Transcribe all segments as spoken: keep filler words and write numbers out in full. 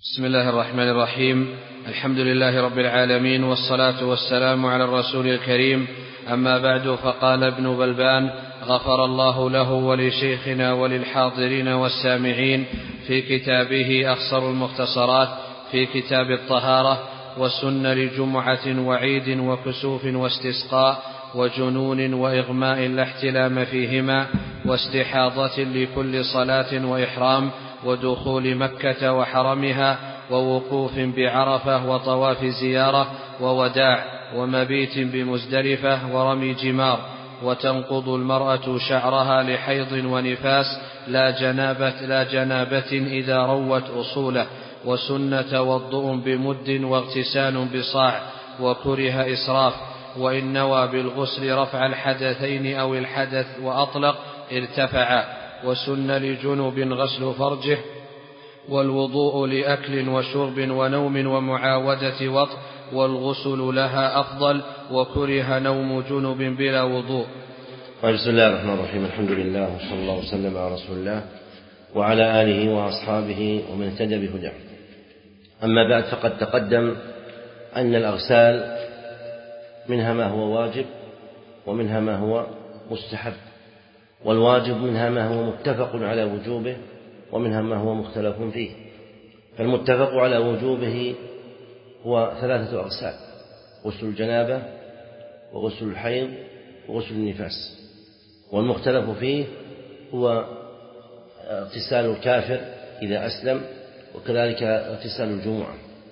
بسم الله الرحمن الرحيم. الحمد لله رب العالمين، والصلاة والسلام على الرسول الكريم. أما بعد، فقال ابن بلبان غفر الله له ولشيخنا وللحاضرين والسامعين في كتابه أخصر المختصرات في كتاب الطهارة: والسنة لجمعة وعيد وكسوف واستسقاء وجنون وإغماء لا احتلام فيهما، واستحاضة لكل صلاة وإحرام، ودخول مكة وحرمها، ووقوف بعرفة، وطواف زيارة، ووداع، ومبيت بمزدلفة، ورمي جمار. وتنقض المرأة شعرها لحيض ونفاس لا جنابة, لا جنابة إذا روت أصوله. وسنة توضؤ بمد واغتسال بصاع، وكره إسراف، وإن نوى بالغسل رفع الحدثين أو الحدث وأطلق ارتفع. وسن لجنب غسل فرجه، والوضوء لأكل وشرب ونوم ومعاودة وطء، والغسل لها أفضل، وكره نوم جنب بلا وضوء. بسم الله الرحمن الرحيم. الحمد لله، وصلى الله وسلم على رسول الله وعلى آله وأصحابه ومن اهتدى بهداه. أما بعد، فقد تقدم أن الأغسال منها ما هو واجب ومنها ما هو مستحب، والواجب منها ما هو متفق على وجوبه ومنها ما هو مختلف فيه. فالمتفق على وجوبه هو ثلاثة أغسال: غسل الجنابة، وغسل الحيض، وغسل النفاس. والمختلف فيه هو اغتسال الكافر إذا أسلم، وكذلك اغتسال الجمعة.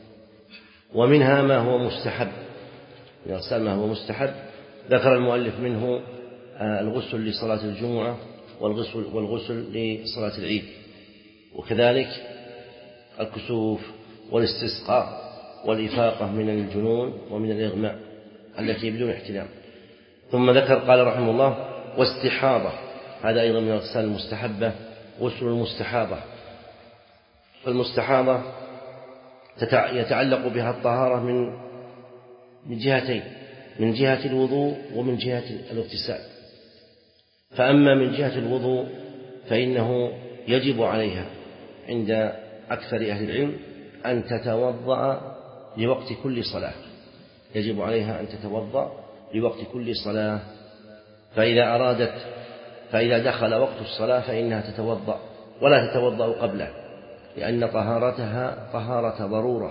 ومنها ما هو مستحب، من الأغسال ما هو مستحب ذكر المؤلف منه الغسل لصلاة الجمعة، والغسل, والغسل لصلاة العيد، وكذلك الكسوف والاستسقاء والإفاقة من الجنون ومن الإغماء التي بدون احتلام. ثم ذكر قال رحمه الله: واستحاضة، هذا أيضا من الأغسال المستحبة، غسل المستحاضة. فالمستحاضة يتعلق بها الطهارة من من جهتين: من جهة الوضوء ومن جهة الاغتسال. فأما من جهة الوضوء فإنه يجب عليها عند أكثر أهل العلم أن تتوضأ لوقت كل صلاة، يجب عليها أن تتوضأ لوقت كل صلاة. فإذا أرادت فإذا دخل وقت الصلاة فإنها تتوضأ، ولا تتوضأ قبله، لأن طهارتها طهارة ضرورة.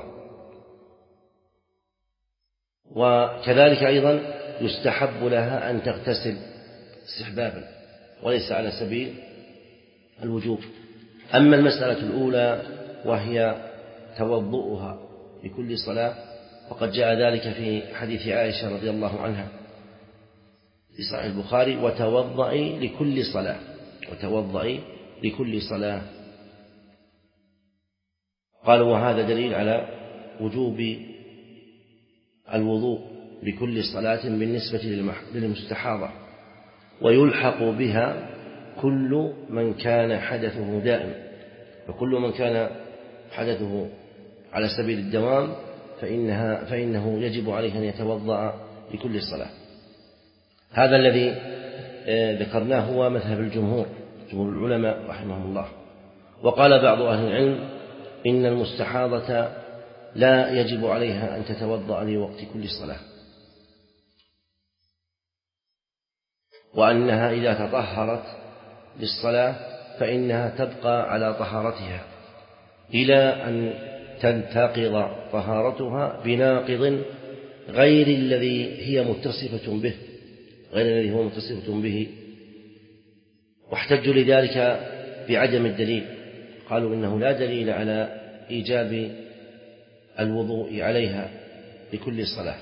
وكذلك أيضا يستحب لها أن تغتسل استحبابا وليس على سبيل الوجوب. أما المسألة الأولى وهي توضؤها لكل صلاة، فقد جاء ذلك في حديث عائشة رضي الله عنها في صحيح البخاري: وتوضئي لكل صلاة، وتوضئي لكل صلاة. قالوا وهذا دليل على وجوب الوضوء لكل صلاة بالنسبة للمستحاضة، ويلحق بها كل من كان حدثه دائم. فكل من كان حدثه على سبيل الدوام فإنها فإنه يجب عليه أن يتوضأ لكل صلاة. هذا الذي ذكرناه هو مذهب الجمهور، جمهور العلماء رحمهم الله. وقال بعض أهل العلم إن المستحاضة لا يجب عليها أن تتوضأ لوقت كل صلاة، وأنها إذا تطهرت للصلاة فإنها تبقى على طهارتها إلى أن تنتقض طهارتها بناقض غير الذي هي متصفة به، غير الذي هو متصفة به. واحتجوا لذلك بعدم الدليل، قالوا إنه لا دليل على إيجاب الوضوء عليها لكل صلاة.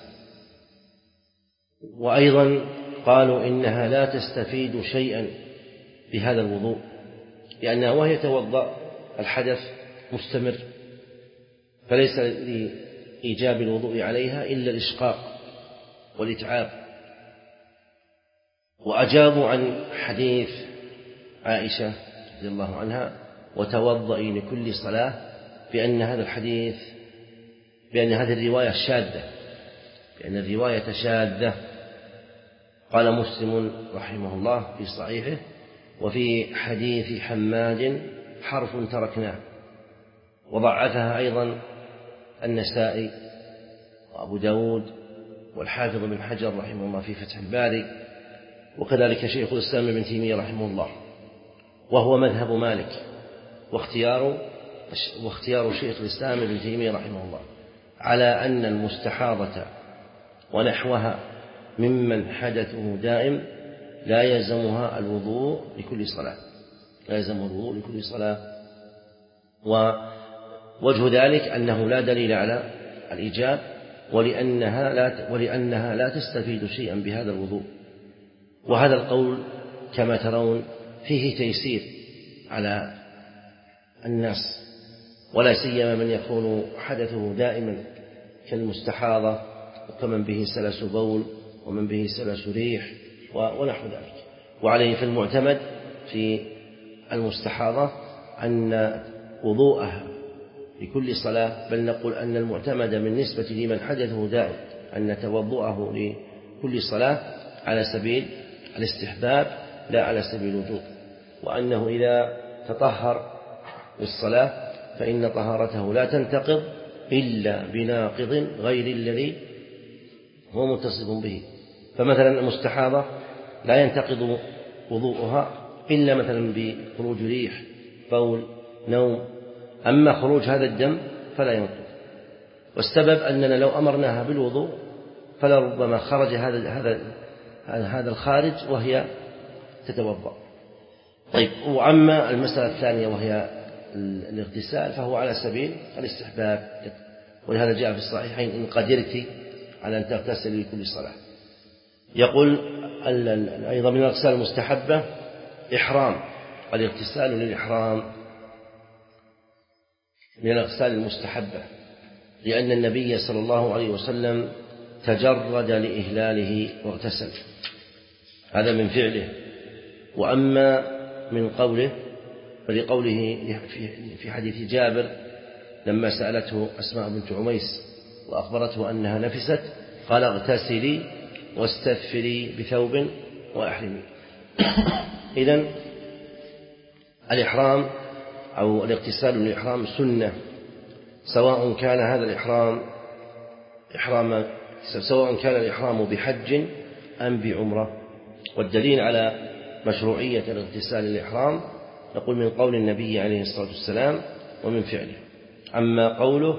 وأيضا قالوا إنها لا تستفيد شيئا بهذا الوضوء، لأنها وهي توضأ الحدث مستمر، فليس لإيجاب الوضوء عليها إلا الإشقاق والإتعاب. وأجابوا عن حديث عائشة رضي الله عنها: وتوضئي لكل صلاة، بأن هذا الحديث بأن هذه الرواية شاذة، بأن الرواية شاذة. قال مسلم رحمه الله في صحيحه: وفي حديث حماد حرف تركناه، وضعفها أيضا النسائي وأبو داود والحافظ بن حجر رحمه الله في فتح الباري، وكذلك شيخ الإسلام ابن تيمية رحمه الله، وهو مذهب مالك واختيار واختيار شيخ الإسلام ابن تيمية رحمه الله على أن المستحاضة ونحوها ممن حدثه دائم لا يلزمها الوضوء لكل صلاة لا يلزمها الوضوء لكل صلاة ووجه ذلك أنه لا دليل على الإيجاب، ولأنها لا ولأنها لا تستفيد شيئا بهذا الوضوء. وهذا القول كما ترون فيه تيسير على الناس، ولا سيما من يكون حدثه دائما كالمستحاضة وكمن به سلس بول ومن به سلس ريح ونحو ذلك. وعليه فالمعتمد في المستحاضة أن وضوءها لكل صلاة، بل نقول أن المعتمد من نسبة لمن حدثه دائم أن توضؤه لكل صلاة على سبيل الاستحباب لا على سبيل الوجوب، وأنه إذا تطهر للصلاة فإن طهارته لا تنتقض إلا بناقض غير الذي هو متصف به. فمثلا المستحاضة لا ينتقض وضوءها إلا مثلا بخروج ريح، بول، نوم، أما خروج هذا الدم فلا ينقض. والسبب أننا لو أمرناها بالوضوء فلربما خرج هذا هذا هذا الخارج وهي تتوضأ. طيب، وأما المسألة الثانية وهي الاغتسال فهو على سبيل الاستحباب، ولهذا جاء في الصحيحين إن قدرت على أن تغتسل لكل صلاة. يقول أيضا من الأغسال المستحبة إحرام، الاغتسال للإحرام من الأغسال المستحبة، لأن النبي صلى الله عليه وسلم تجرد لإهلاله واغتسل، هذا من فعله. وأما من قوله فلقوله في حديث جابر لما سألته أسماء بنت عميس وأخبرته أنها نفست قال اغتسلي واستثفري بثوب وأحرمي. إذن الإحرام أو الاغتسال من الإحرام سنة، سواء كان هذا الإحرام إحرام سواء كان الإحرام بحج أم بعمرة. والدليل على مشروعية الاغتسال للإحرام نقول من قول النبي عليه الصلاة والسلام ومن فعله. أما قوله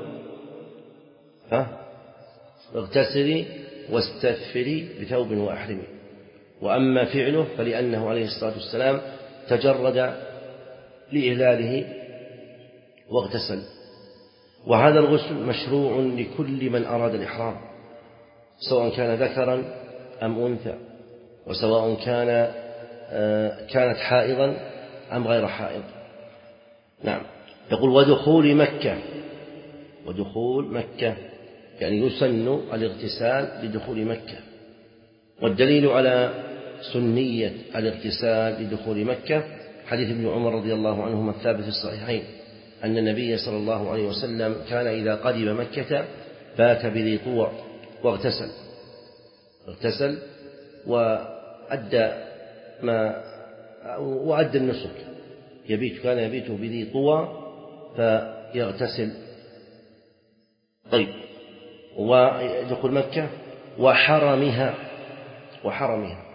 اغتسلي واستثفري بثوب وأحرمي، وأما فعله فلأنه عليه الصلاة والسلام تجرد لإهلاله واغتسل. وهذا الغسل مشروع لكل من أراد الإحرام، سواء كان ذكرا أم أنثى، وسواء كان كانت حائضا أم غير حائض. نعم. يقول ودخول مكة، ودخول مكة يعني يسن الاغتسال لدخول مكة. والدليل على سنية الاغتسال لدخول مكة حديث ابن عمر رضي الله عنهما الثابت في الصحيحين أن النبي صلى الله عليه وسلم كان إذا قدم مكة بات بذي طوى واغتسل اغتسل وأدى ما وأدى النسك، يبيت كان يبيت بذي طوى فيغتسل. طيب، ودخول مكة وحرمها وحرمها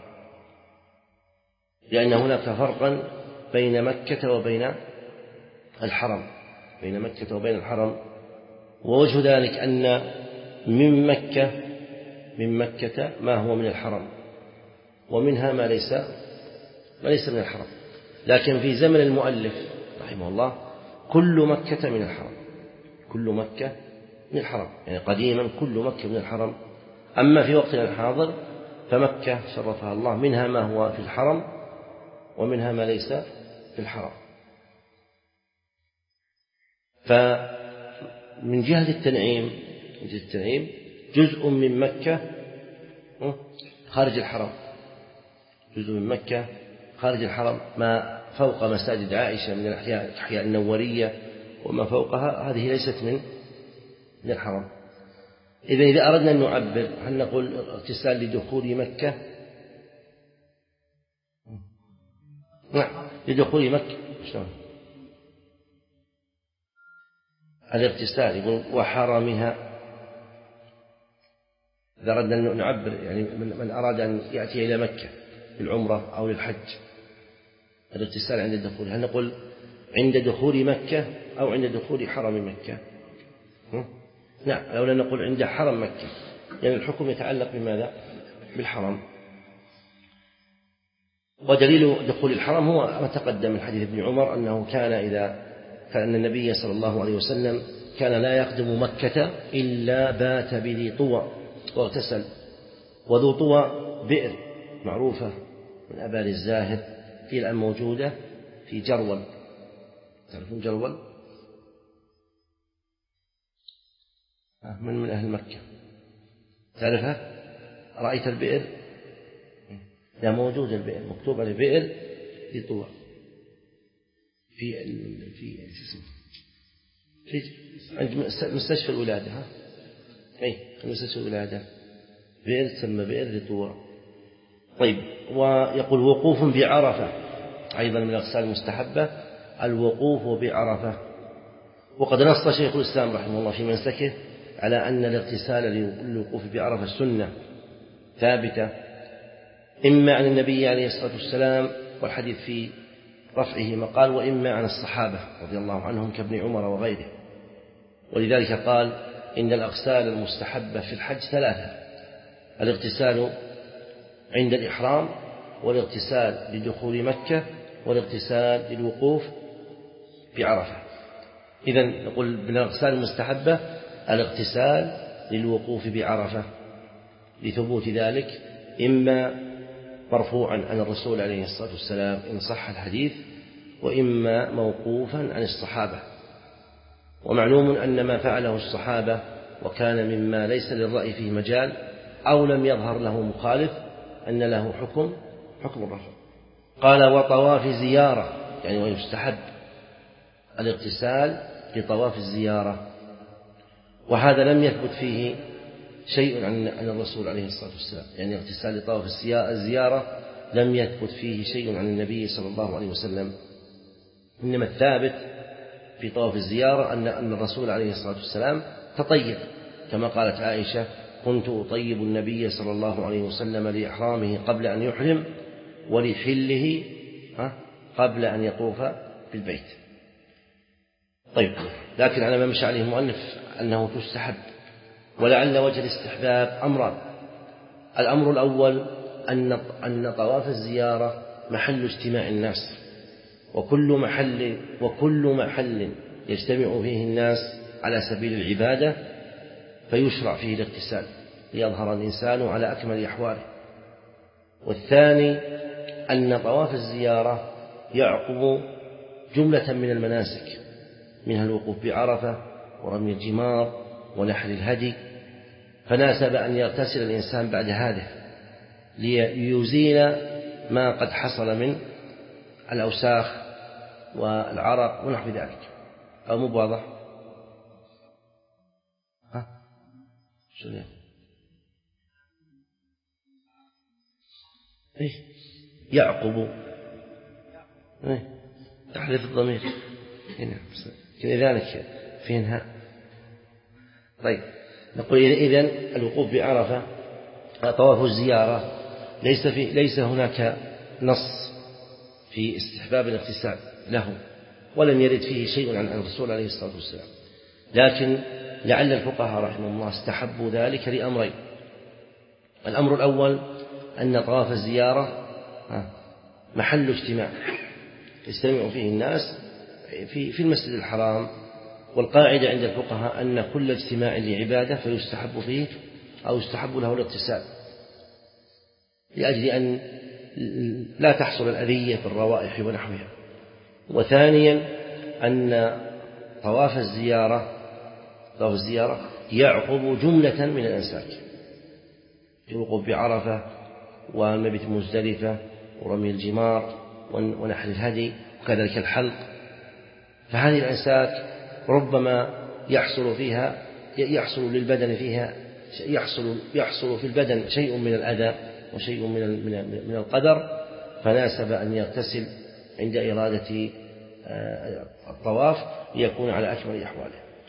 لأن هناك فرقا بين مكة وبين الحرم بين مكة وبين الحرم ووجه ذلك أن من مكة من مكة ما هو من الحرم، ومنها ما ليس ما ليس من الحرم. لكن في زمن المؤلف رحمه الله كل مكة من الحرم كل مكة من الحرم يعني قديما كل مكة من الحرم. أما في وقتنا الحاضر فمكة شرفها الله منها ما هو في الحرم ومنها ما ليس في الحرم. فمن جهة التنعيم من جهة التنعيم جزء من مكة خارج الحرم جزء من مكة خارج الحرم ما فوق مساجد عائشة من الأحياء النورية وما فوقها هذه ليست من من الحرم. إذا إذا أردنا أن نعبر هل نقول اغتسال لدخول مكة؟ نعم، لدخول مكة. شلون؟ الاغتسال، يقول وحرمها. إذا أردنا أن نعبر يعني من أراد أن يأتي إلى مكة للعمرة أو للحج، الاغتسال عند الدخول، هل نقول عند دخول مكة أو عند دخول حرم مكة؟ لا، لولا نقول عند حرم مكة، يعني الحكم يتعلق بماذا؟ بالحرم. ودليل دخول الحرم هو ما تقدم من حديث ابن عمر أنه كان إذا كان أن النبي صلى الله عليه وسلم كان لا يقدم مكة إلا بات بذي طوى واغتسل. وذو طوى بئر معروفة من أبار الزاهد، قيل الآن موجودة في جرول. تعرفون جرول؟ من من أهل مكة تعرفها؟ رأيت البئر؟ لا، موجود البئر، مكتوب على البئر في طوى في في في عند مستشفى الولادة. ها أي مستشفى الولادة بئر تسمى بئر طوى. طيب، ويقول وقوف بعرفة أيضا من الأغسال المستحبة الوقوف بعرفة. وقد نص شيخ الإسلام رحمه الله في منسكه على أن الاغتسال للوقوف بعرفة سنة ثابتة، إما عن النبي عليه الصلاة والسلام، والحديث في رفعه مقال، وإما عن الصحابة رضي الله عنهم كابن عمر وغيره. ولذلك قال إن الأغسال المستحبة في الحج ثلاثة: الاغتسال عند الإحرام، والاغتسال لدخول مكة، والاغتسال للوقوف بعرفة. إذن نقول من الأغسال المستحبة الاغتسال للوقوف بعرفة لثبوت ذلك، إما مرفوعا عن الرسول عليه الصلاة والسلام إن صح الحديث، وإما موقوفا عن الصحابة. ومعلوم أن ما فعله الصحابة وكان مما ليس للرأي فيه مجال أو لم يظهر له مخالف أن له حكم حكم الرفع. قال وطواف زيارة، يعني ويستحب الاغتسال لطواف الزيارة، وهذا لم يثبت فيه شيء عن الرسول عليه الصلاة والسلام، يعني اغتسال لطواف الزيارة لم يثبت فيه شيء عن النبي صلى الله عليه وسلم. إنما الثابت في طواف الزيارة أن أن الرسول عليه الصلاة والسلام تطيب، كما قالت عائشة: كنت أطيب النبي صلى الله عليه وسلم لإحرامه قبل أن يحرم ولحله قبل أن يطوف بالبيت. طيب، لكن على ما مشى عليه المؤلف أنه تستحب، ولعل وجه الاستحباب أمران: الأمر الأول أن أن طواف الزيارة محل اجتماع الناس، وكل محل وكل محل يجتمع فيه الناس على سبيل العبادة فيشرع فيه الاغتسال ليظهر الإنسان على أكمل أحواله. والثاني أن طواف الزيارة يعقب جملة من المناسك، منها الوقوف بعرفة ورمي الجمار ونحر الهدي، فناسب أن يغتسل الإنسان بعد هذا ليزيل ما قد حصل من الأوساخ والعرق ونحو ذلك. أو مو واضح؟ ها؟ شو ده؟ إيه؟ يعقب إيه؟ تحذف الضمير هنا كذلك فينها. طيب، نقول إذن الوقوف بعرفة طواف الزيارة ليس في ليس هناك نص في استحباب الاغتسال له، ولم يرد فيه شيء عن الرسول عليه الصلاة والسلام، لكن لعل الفقهاء رحمه الله استحبوا ذلك لأمرين: الأمر الأول أن طواف الزيارة محل اجتماع يجتمع فيه الناس في في المسجد الحرام، والقاعدة عند الفقهاء أن كل اجتماع لعبادة فيستحب فيه أو يستحب له الاغتسال، لأجل أن لا تحصل الأذية بالروائح ونحوها. وثانيا أن طواف الزيارة طواف الزيارة يعقب جملة من الأنساك، الوقوف بعرفة والمبيت مزدلفة ورمي الجمار ونحر الهدي وكذلك الحلق. فهذه الأنساك ربما يحصل فيها يحصل للبدن فيها يحصل يحصل في البدن شيء من الأذى وشيء من من القدر، فناسب أن يغتسل عند إرادة الطواف ليكون على أكمل أحواله.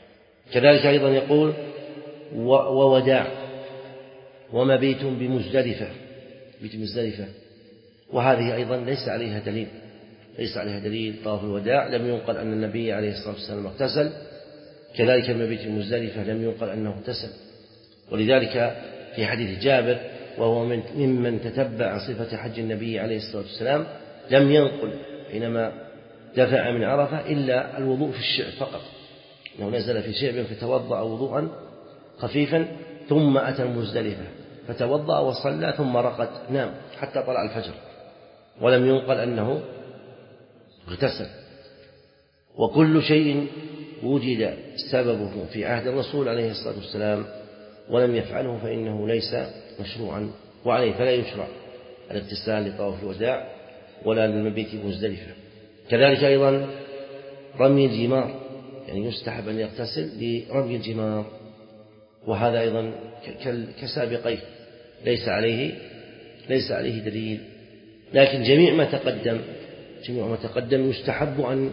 كذلك أيضا يقول ووداع ومبيت بمزدلفة، بيت مزدلفة، وهذه أيضا ليس عليها دليل، ليس عليها دليل. طواف الوداع لم ينقل أن النبي عليه الصلاة والسلام اغتسل، كذلك المبيت بمزدلفة لم ينقل أنه اغتسل. ولذلك في حديث جابر وهو من ممن تتبع صفة حج النبي عليه الصلاة والسلام لم ينقل حينما دفع من عرفة إلا الوضوء في الشعب فقط، أنه نزل في شعب فتوضأ وضوءا خفيفا ثم أتى المزدلفة فتوضأ وصلى ثم رقد نام حتى طلع الفجر، ولم ينقل أنه اغتسل. وكل شيء وجد سببه في عهد الرسول عليه الصلاة والسلام ولم يفعله فإنه ليس مشروعا، وعليه فلا يشرع الاغتسال لطواف الوداع ولا للمبيت بمزدلفة. كذلك أيضا رمي الجمار، يعني يستحب أن يغتسل لرمي الجمار، وهذا أيضا كسابقيه ليس عليه ليس عليه دليل. لكن جميع ما تقدم جميع ما تقدم يستحب أن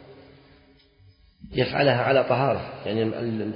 يفعلها على طهارة، يعني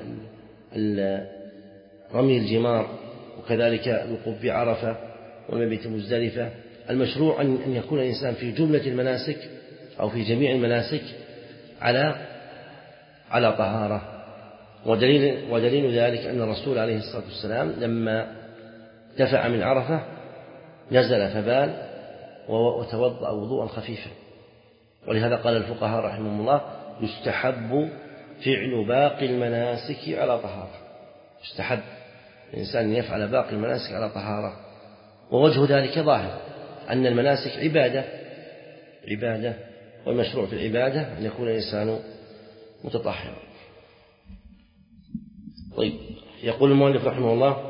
رمي الجمار وكذلك الوقوف بعرفة والمبيت مزدلفة المشروع أن يكون الإنسان في جملة المناسك أو في جميع المناسك على على طهارة. ودليل, ودليل ذلك أن الرسول عليه الصلاة والسلام لما دفع من عرفة نزل فبال وتوضأ وضوءا خفيفا، ولهذا قال الفقهاء رحمهم الله يستحب فعل باقي المناسك على طهارة، يستحب الإنسان أن يفعل باقي المناسك على طهارة. ووجه ذلك ظاهر أن المناسك عبادة عبادة والمشروع في العبادة أن يكون الإنسان متطهرا. طيب، يقول المؤلف رحمه الله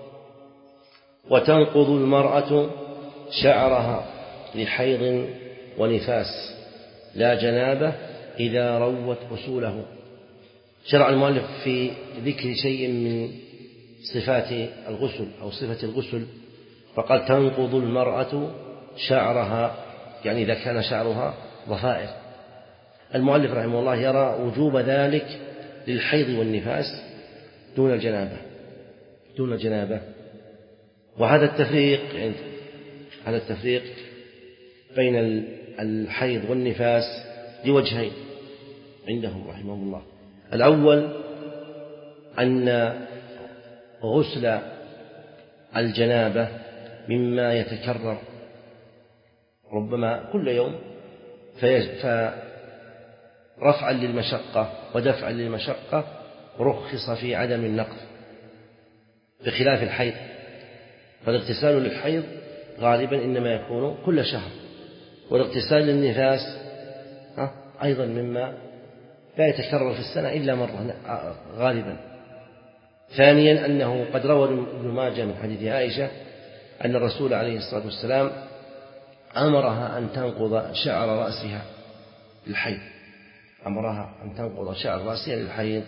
وتنقض المرأة شعرها لحيض ونفاس لا جنابة إذا روت أصوله. شرع المؤلف في ذكر شيء من صفات الغسل أو صفة الغسل، فقال تنقض المرأة شعرها، يعني إذا كان شعرها ضفائر. المؤلف رحمه الله يرى وجوب ذلك للحيض والنفاس دون الجنابة دون الجنابة وهذا التفريق يعني هذا التفريق بين الحيض والنفاس لوجهين عندهم رحمهم الله. الأول أن غسل الجنابة مما يتكرر ربما كل يوم، فرفعا للمشقة ودفعا للمشقة رخص في عدم النقض، بخلاف الحيض، فالاغتسال للحيض غالبا إنما يكون كل شهر، والاغتسال للنفاس أيضا مما لا يتكرر في السنة إلا مرة غالبا. ثانيا أنه قد روى ابن ماجه من حديث عائشة أن الرسول عليه الصلاة والسلام أمرها أن تنقض شعر رأسها للحيض أمرها أن تنقض شعر رأسها للحيض.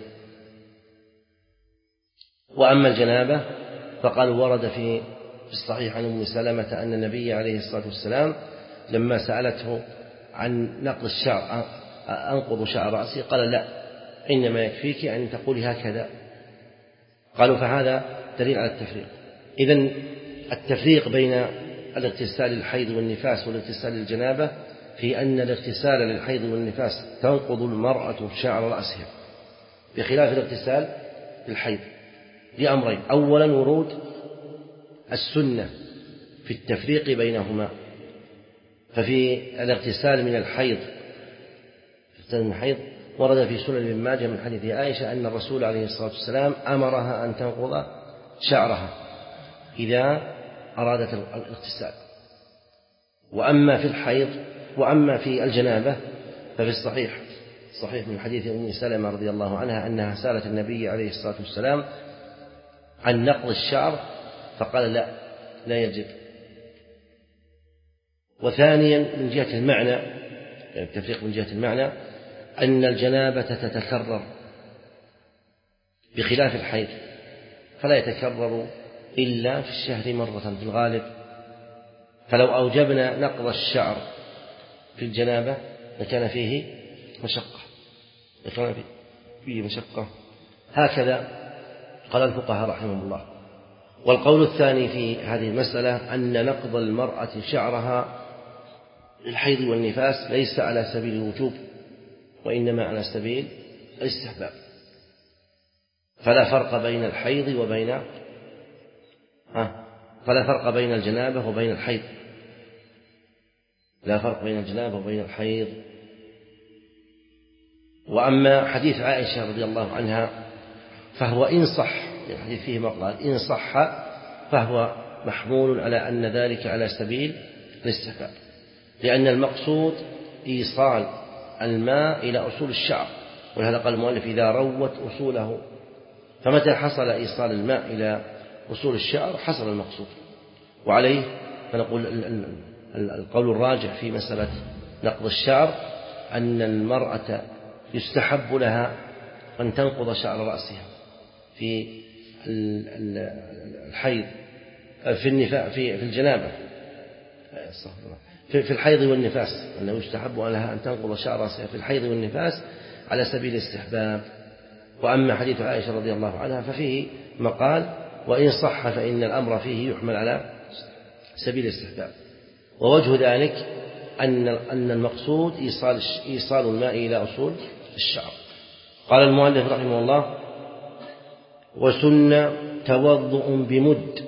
وأما الجنابة فقال ورد في الصحيح عن أم سلمة أن النبي عليه الصلاة والسلام لما سألته عن نقض الشعر أنقض شعر رأسي قال لا، إنما يكفيك أن تقولي هكذا. قالوا فهذا دليل على التفريق. إذن التفريق بين الاغتسال للحيض والنفاس والاغتسال للجنابة في أن الاغتسال للحيض والنفاس تنقض المرأة شعر رأسها، بخلاف الاغتسال للحيض لأمرين: أولا ورود السنة في التفريق بينهما، ففي الاغتسال من الحيض الاغتسال من الحيض ورد في سنن ابن ماجه من حديث عائشة أن الرسول عليه الصلاة والسلام أمرها أن تنقض شعرها إذا أرادت الاغتسال. وأما في الحيض وأما في الجنابة ففي الصحيح صحيح من حديث أم سلمة رضي الله عنها أنها سألت النبي عليه الصلاة والسلام عن نقض الشعر فقال لا لا يجب. وثانيا من جهة المعنى، يعني التفريق من جهة المعنى، أن الجنابة تتكرر بخلاف الحيض، فلا يتكرر إلا في الشهر مرة في الغالب، فلو أوجبنا نقض الشعر في الجنابة لكان فيه مشقة لكان فيه مشقة هكذا قال الفقهاء رحمهم الله. والقول الثاني في هذه المسألة أن نقض المرأة شعرها للحيض والنفاس ليس على سبيل الوجوب، وإنما على سبيل الاستحباب، فلا فرق بين الحيض وبين ها فلا فرق بين الجنابة وبين الحيض، لا فرق بين الجنابة وبين الحيض. وأما حديث عائشة رضي الله عنها فهو إن صح، الحديث فيه مقال إن صح فهو محمول على أن ذلك على سبيل الاستحباب، لأن المقصود إيصال الماء إلى أصول الشعر، ولهذا قال المؤلف إذا روت أصوله، فمتى حصل إيصال الماء إلى أصول الشعر حصل المقصود. وعليه فنقول القول الراجح في مسألة نقض الشعر أن المرأة يستحب لها أن تنقض شعر رأسها في الحيض في النفاس في الجنابة في الحيض والنفاس، أنه يستحب لها أن تنقض شعر رأسها في الحيض والنفاس على سبيل الاستحباب. وأما حديث عائشة رضي الله عنها ففيه مقال وإن صح فإن الأمر فيه يحمل على سبيل الاستحباب. ووجه ذلك أن أن المقصود إيصال إيصال الماء إلى أصول الشعر. قال المؤلف رحمه الله: وسن توضؤ بمد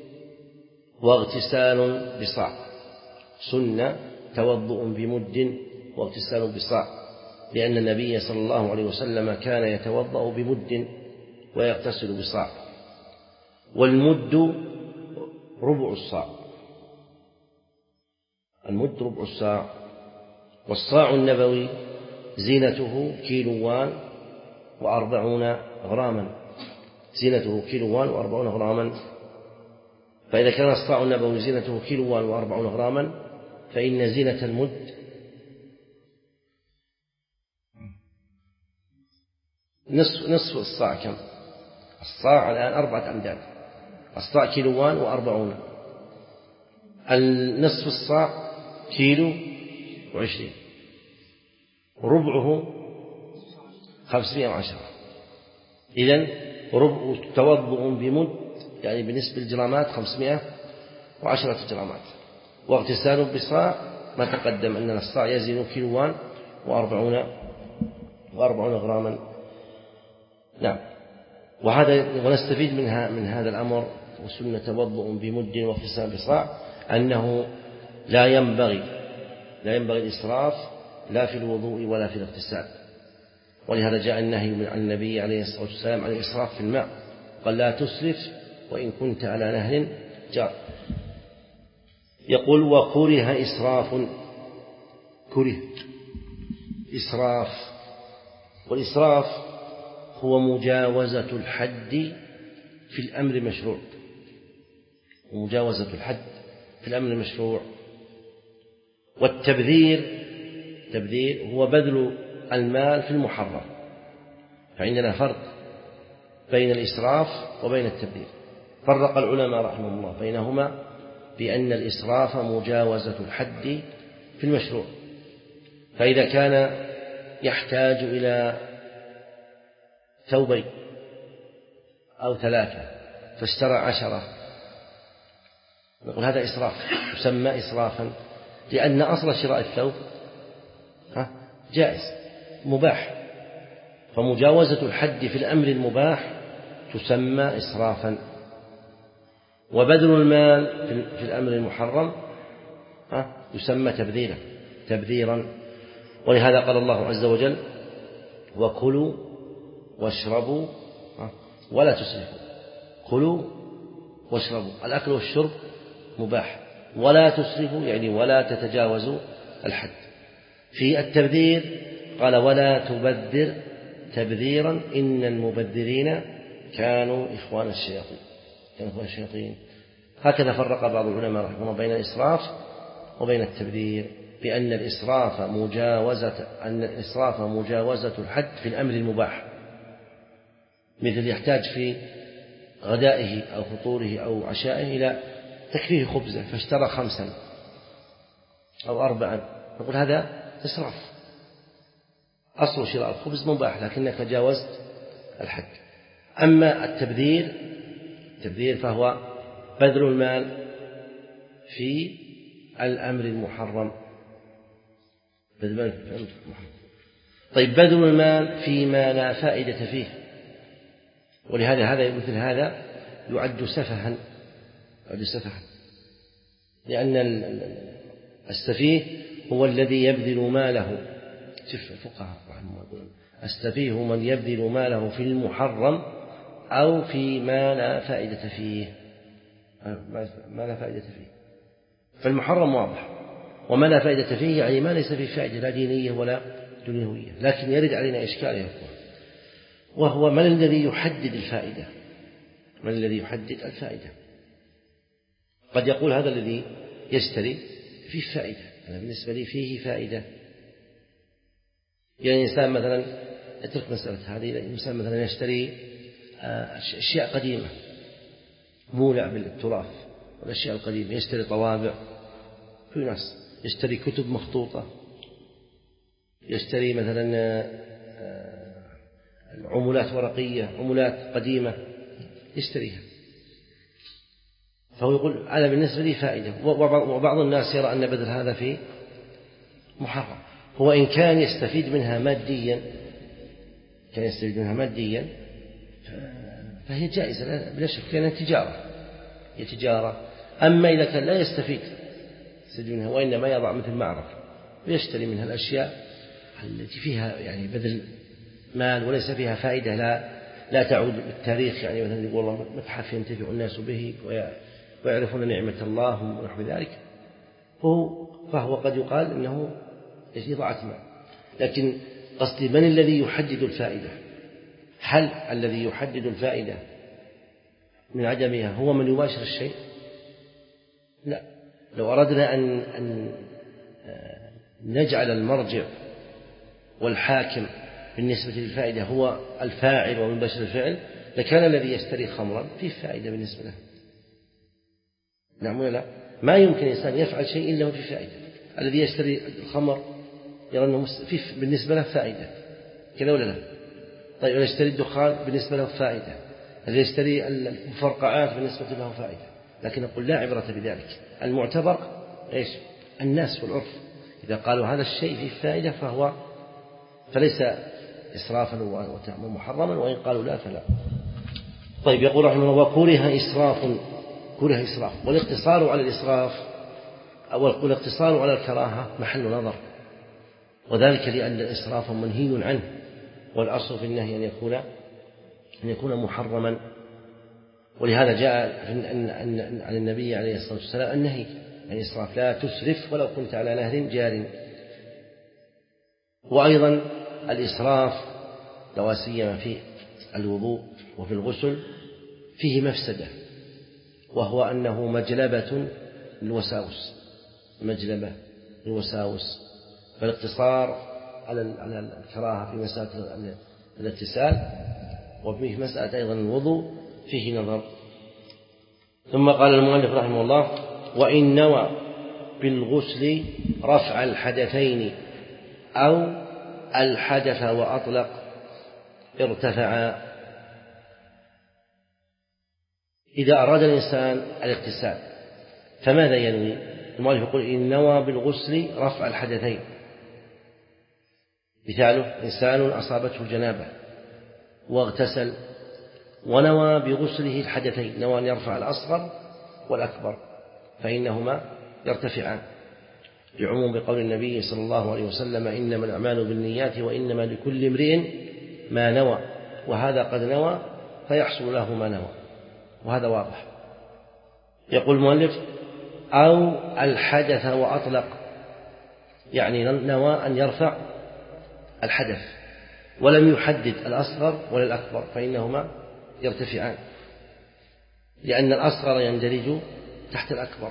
واغتسال بصاع. سن توضؤ بمد واغتسال بصاع، لأن النبي صلى الله عليه وسلم كان يتوضأ بمد ويغتسل بصاع، والمد ربع الصاع، المد ربع الصاع. والصاع النبوي زينته كيلوان وأربعون غراما، زينته كيلوان وأربعون غراما. فإذا كان الصاع النبوي زينته كيلوان وأربعون غراما فإن زينة المد نصف نصف الصاع. كم الصاع الآن؟ أربعة أمداد. الصاع كيلوان وأربعون، النصف الصاع كيلو وعشرين، ربعه خمسمائة وعشرة. إذن ربع توضؤ بمد يعني بالنسبة للجرامات خمسمائة وعشرة جرامات. واغتسال بصاع ما تقدم أن الصاع يزن كيلوان وأربعون وأربعون غراما. نعم. وهذا ونستفيد منها من هذا الأمر وسنة توضؤ بمد واغتسال بصاع أنه لا ينبغي لا ينبغي الإسراف لا في الوضوء ولا في الاغتسال. ولهذا جاء النهي من النبي عليه الصلاة والسلام عن الإسراف في الماء، قال: لا تسرف وإن كنت على نهر جار. يقول: وكره إسراف، كره إسراف. والإسراف هو مجاوزة الحد في الأمر مشروع، ومجاوزة الحد في الأمر مشروع. والتبذير تبذير هو بذل المال في المحرم، فعندنا فرق بين الإسراف وبين التبذير. فرق العلماء رحمهم الله بينهما بأن الإسراف مجاوزة الحد في المشروع، فإذا كان يحتاج إلى ثوبين أو ثلاثة فاشترى عشرة نقول هذا إسراف، يسمى إسرافا، لأن أصل شراء الثوب جائز مباح، فمجاوزة الحد في الأمر المباح تسمى إسرافا. وبذل المال في الأمر المحرم يسمى تبذيرا تبذيرا. ولهذا قال الله عز وجل: وكلوا واشربوا ولا تسرفوا. كلوا واشربوا، الأكل والشرب مباح، ولا تسرفوا يعني ولا تتجاوزوا الحد. في التبذير قال: ولا تبذر تبذيرا إن المبذرين كانوا إخوان الشياطين كانوا إخوان الشياطين. هكذا فرق بعض العلماء رحمه الله بين الإسراف وبين التبذير، بأن الإسراف مجاوزة أن الإسراف مجاوزة الحد في الأمر المباح، مثل يحتاج في غدائه أو فطوره أو عشائه إلى تكفيه خبزة فاشترى خمسا أو أربعا، نقول هذا إسراف. أصل شراء الخبز مباح لكنك جاوزت الحد. أما التبذير التبذير فهو بذل المال في الأمر المحرم. طيب بذل المال فيما لا فائدة فيه، ولهذا هذا مثل هذا يعد سفها يعد سفها لأن السفيه هو الذي يبذل ماله. شوف الفقهاء رحمهم الله، السفيه من يبذل ماله في المحرم أو في ما لا فائدة فيه ما لا فائدة فيه فالمحرم واضح، وما لا فائدة فيه يعني ما ليس فيه فائدة لا دينية ولا دنيوية. لكن يرد علينا إشكال يقول، وهو من الذي يحدد الفائدة؟ من الذي يحدد الفائدة؟ قد يقول هذا الذي يشتري فيه فائدة، أنا بالنسبة لي فيه فائدة. يعني إنسان مثلا اترك مسألة هذه، إنسان مثلا يشتري أشياء قديمة مولع بالتراث والأشياء القديمة، يشتري طوابع، في ناس يشتري كتب مخطوطة، يشتري مثلا عملات ورقية، عملات قديمة يشتريها، فهو يقول أنا بالنسبة لي فائدة. وبعض الناس يرى أن بذل هذا في محرم. هو إن كان يستفيد منها ماديا كان يستفيد منها ماديا فهي جائزة بلا شك، لأنها تجارة هي تجارة. أما إذا كان لا يستفيد منها وإنما يضع مثل معرض ويشتري منها الأشياء التي فيها يعني بذل مال وليس فيها فائدة لا لا تعود بالتاريخ، يعني مثلا يقول والله متحف ينتفع الناس به ويعرفون نعمة الله ونحو ذلك، فهو, فهو قد يقال إنه إضاعة مال. لكن قصدي من الذي يحدد الفائدة؟ هل الذي يحدد الفائدة من عدمها هو من يباشر الشيء؟ لا. لو أردنا أن, أن نجعل المرجع والحاكم بالنسبة للفائدة هو الفاعل ومباشر الفعل لكان الذي يشتري خمرا فيه فائدة بالنسبة له. نعم ولا لا؟ ما يمكن إنسان يفعل شيء إلا فيه فائدة. الذي يشتري الخمر يرى أنه فيه بالنسبة له فائدة كذا ولا لا؟ طيب الذي يشتري الدخان بالنسبة له فائدة، الذي يشتري المفرقعات بالنسبة له فائدة. لكن نقول لا عبرة بذلك، المعتبر إيش؟ الناس والعرف. إذا قالوا هذا الشيء فيه فائدة فهو فليس إسرافا ومحرما، وإن قالوا لا فلا. طيب يقول رحمه الله وكره إسراف كره إسراف والاقتصار على الإسراف أو والاقتصار على الكراهة محل نظر، وذلك لأن الإسراف منهي عنه، والأصل في النهي أن يكون أن يكون محرما. ولهذا جاء عن النبي عليه الصلاة والسلام النهي عن الإسراف لا تسرف ولو كنت على نهر جار. وأيضا الإسراف لا سيما في الوضوء وفي الغسل فيه مفسدة، وهو أنه مجلبة للوساوس مجلبة للوساوس. فالاقتصار على الكراهة في مسألة الاغتسال وفي مسألة أيضا الوضوء فيه نظر. ثم قال المؤلف رحمه الله وإن نوى بالغسل رفع الحدثين أو الحدث وأطلق ارتفع. إذا أراد الإنسان الاغتسال فماذا ينوي؟ المؤلف يقول إن نوى بالغسل رفع الحدثين. مثاله إنسان أصابته الجنابة واغتسل ونوى بغسله الحدثين، نوى أن يرفع الأصغر والأكبر فإنهما يرتفعان، لعموم بقول النبي صلى الله عليه وسلم إنما الأعمال بالنيات وإنما لكل امرئ ما نوى، وهذا قد نوى فيحصل له ما نوى، وهذا واضح. يقول المؤلف أو الحدث وأطلق، يعني نوى أن يرفع الحدث ولم يحدد الأصغر ولا الأكبر فإنهما يرتفعان، لأن الأصغر يندرج تحت الأكبر.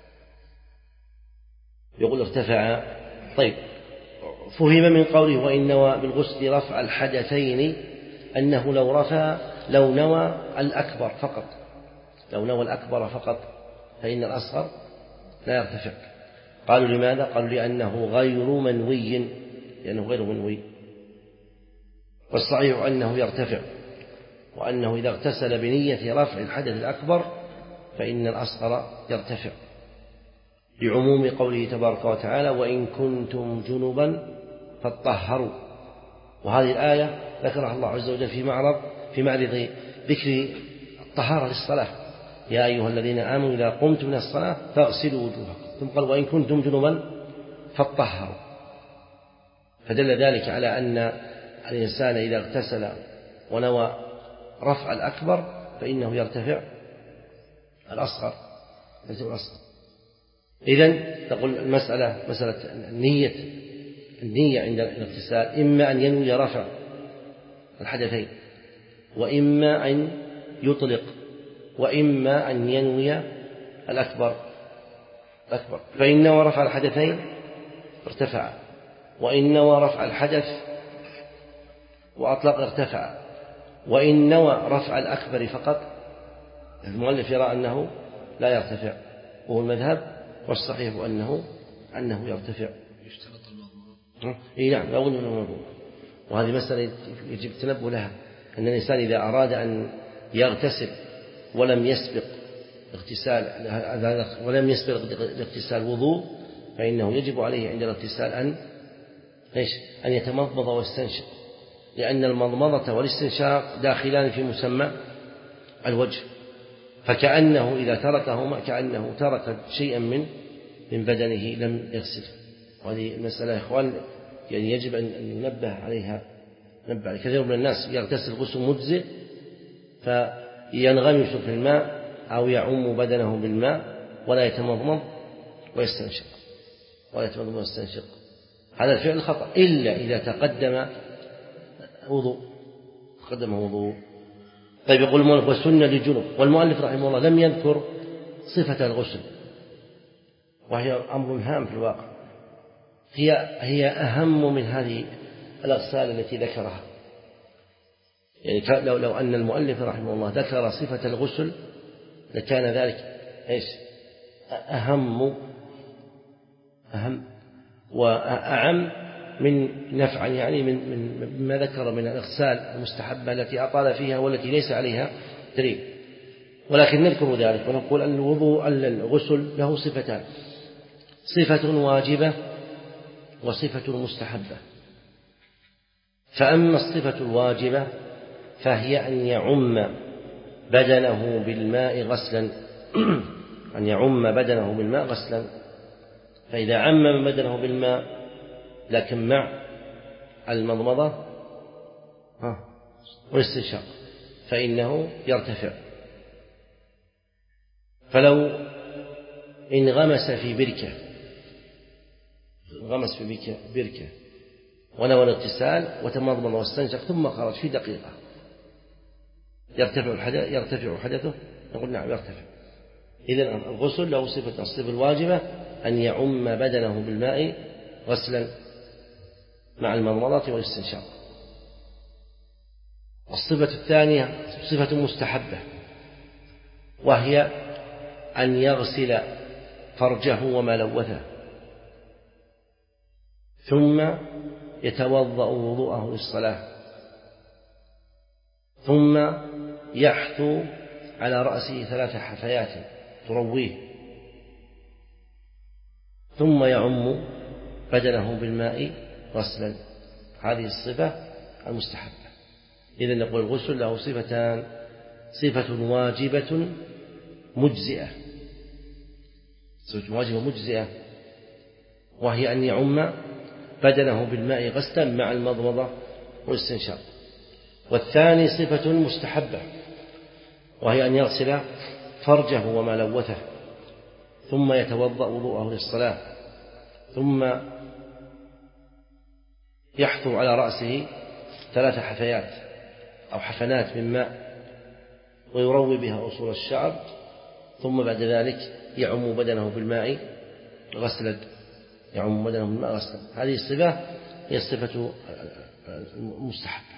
يقول ارتفع. طيب فهم من قوله وإن نوى بالغسل رفع الحدثين أنه لو رفع لو نوى الأكبر فقط لو نوى الأكبر فقط فإن الأصغر لا يرتفع. قالوا لماذا؟ قالوا لأنه غير منوي لأنه غير منوي والصحيح أنه يرتفع. وأنه إذا اغتسل بنية رفع الحدث الأكبر فإن الأصغر يرتفع، لعموم قوله تبارك وتعالى: وإن كنتم جنبا فاطهروا. وهذه الآية ذكرها الله عز وجل في معرض في معرض ذكر الطهارة للصلاة: يا أيها الذين آمنوا إذا قمتم من الصلاة فاغسلوا وجوهكم، ثم قال: وإن كنتم جنبا فاطهروا. فدل ذلك على أن الإنسان إذا اغتسل ونوى رفع الأكبر فإنه يرتفع الأصغر. إذن تقول المسألة مسألة النية النية عند الاغتسال، إما أن ينوي رفع الحدثين، وإما أن يطلق، وإما أن ينوي الأكبر الأكبر فإن نوى رفع الحدثين ارتفع، وإن نوى رفع الحدث وأطلق ارتفع، وإن نوى رفع الأكبر فقط المؤلف يرى أنه لا يرتفع، وهو المذهب، والصحيح أنه أنه يرتفع. يشترط المضمون. إيه نعم، لا بد من المضمون. وهذه مسألة يجب التنبه لها، أن الإنسان إذا أراد أن يغتسل ولم يسبق اغتسال ولم يسبق الاغتسال وضوء، فإنه يجب عليه عند الاغتسال أن إيش؟ أن يتمضمض ويستنشق، لأن المضمضة والاستنشاق داخلان في مسمى الوجه، فكأنه إذا تركهما كأنه ترك شيئا من من بدنه لم يغسله. وهذه المسألة يا إخوان يعني يجب أن ننبه عليها. نبه كثير من الناس يغتسل غسل مجزئ فينغمس في الماء أو يعم بدنه بالماء ولا يتمضمض ويستنشق ولا يتمضمض ويستنشق. هذا الفعل خطأ إلا إذا تقدم وضوء تقدم وضوء. طيب يقول المؤلف: والسنة للجنوب. والمؤلف رحمه الله لم يذكر صفة الغسل، وهي أمر هام في الواقع، هي هي أهم من هذه الأغسال التي ذكرها. يعني لو لو أن المؤلف رحمه الله ذكر صفة الغسل لكان ذلك إيش؟ أهم أهم وأعم من نفعا، يعني من من ما ذكر من الإغسال المستحبة التي أطال فيها والتي ليس عليها دليل. ولكن نذكر ذلك ونقول أن الوضوء الغسل له صفتان: صفة واجبة وصفة مستحبة. فأما الصفة الواجبة فهي أن يعم بدنه بالماء غسلا أن يعم بدنه بالماء غسلا فإذا عم بدنه بالماء لكن مع المضمضة والاستنشاق فإنه يرتفع. فلو انغمس في بركة انغمس في بركة ونوى الاغتسال وتمضمض واستنشق ثم خرج في دقيقة يرتفع الحدث يرتفع حدثه؟ نقول نعم يرتفع. إذن الغسل له صفة: الصفة الواجبة أن يعم بدنه بالماء غسلا مع المضمضة والاستنشاق. والصفة الثانية صفة مستحبة، وهي أن يغسل فرجه وما لوثه ثم يتوضأ وضوءه للصلاة، ثم يحثو على رأسه ثلاث حثيات ترويه، ثم يعم بدنه بالماء غسلا. هذه الصفة المستحبة. إذن نقول الغسل له صفتان: صفة واجبة مجزئة صفة واجبة مجزئة وهي أن يعم بدنه بالماء غسلا مع المضمضة والاستنشاق. والثاني صفة مستحبة وهي أن يغسل فرجه وما لوثه ثم يتوضأ وضوءه للصلاة، ثم يحثو على رأسه ثلاث حثيات أو حفنات من ماء ويروي بها أصول الشعر، ثم بعد ذلك يعم بدنه بالماء غسلا يعم بدنه بالماء غسلا. هذه الصفة هي الصفة المستحبة.